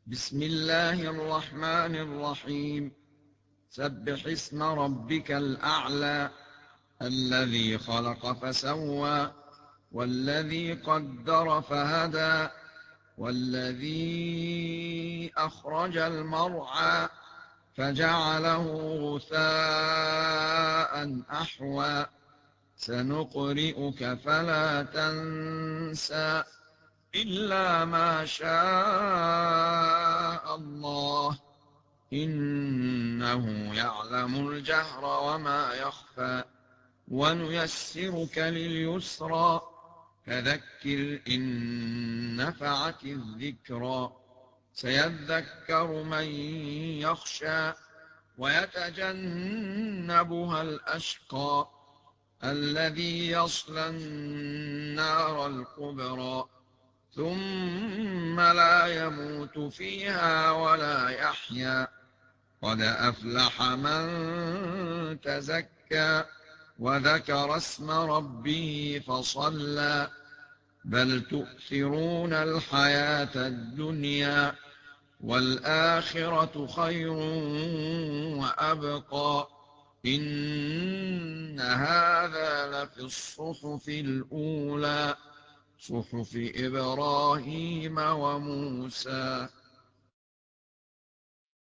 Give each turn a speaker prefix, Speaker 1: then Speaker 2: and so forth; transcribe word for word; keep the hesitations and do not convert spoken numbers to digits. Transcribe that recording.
Speaker 1: بسم الله الرحمن الرحيم. سبح اسم ربك الأعلى الذي خلق فسوى والذي قدر فهدى والذي أخرج المرعى فجعله غثاء أحوى سنقرئك فلا تنسى إلا ما شاء الله إنه يعلم الجهر وما يخفى ونيسرك لليسرى فذكر إن نفعت الذكرى سيذكر من يخشى ويتجنبها الأشقى الذي يصلى النار الكبرى ثم لا يموت فيها ولا يحيا قد أفلح من تزكى وذكر اسم ربه فصلى بل تؤثرون الحياة الدنيا والآخرة خير وأبقى إن هذا لفي الصحف الأولى صحف إبراهيم وموسى